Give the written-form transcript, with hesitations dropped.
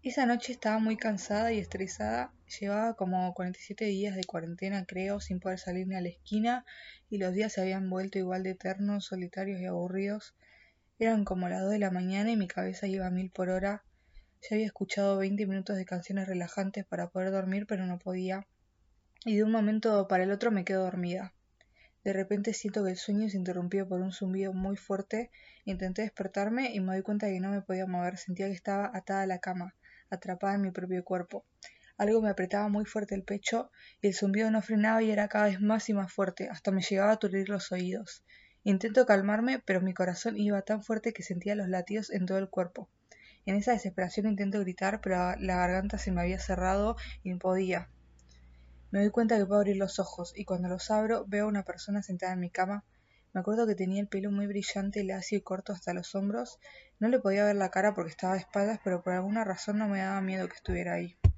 Esa noche estaba muy cansada y estresada, llevaba como 47 días de cuarentena creo, sin poder salir ni a la esquina, y los días se habían vuelto igual de eternos, solitarios y aburridos. Eran como las 2 de la mañana y mi cabeza iba a mil por hora. Ya había escuchado 20 minutos de canciones relajantes para poder dormir, pero no podía, y de un momento para el otro me quedo dormida. De repente siento que el sueño se interrumpió por un zumbido muy fuerte. Intenté despertarme y me doy cuenta de que no me podía mover. Sentía que estaba atada a la cama, atrapada en mi propio cuerpo. Algo me apretaba muy fuerte el pecho y el zumbido no frenaba y era cada vez más y más fuerte, hasta me llegaba a aturdir los oídos. Intento calmarme, pero mi corazón iba tan fuerte que sentía los latidos en todo el cuerpo. En esa desesperación intento gritar, pero la garganta se me había cerrado y no podía. Me doy cuenta que puedo abrir los ojos, y cuando los abro veo a una persona sentada en mi cama. Me acuerdo que tenía el pelo muy brillante, lacio y corto hasta los hombros. No le podía ver la cara porque estaba de espaldas, pero por alguna razón no me daba miedo que estuviera ahí.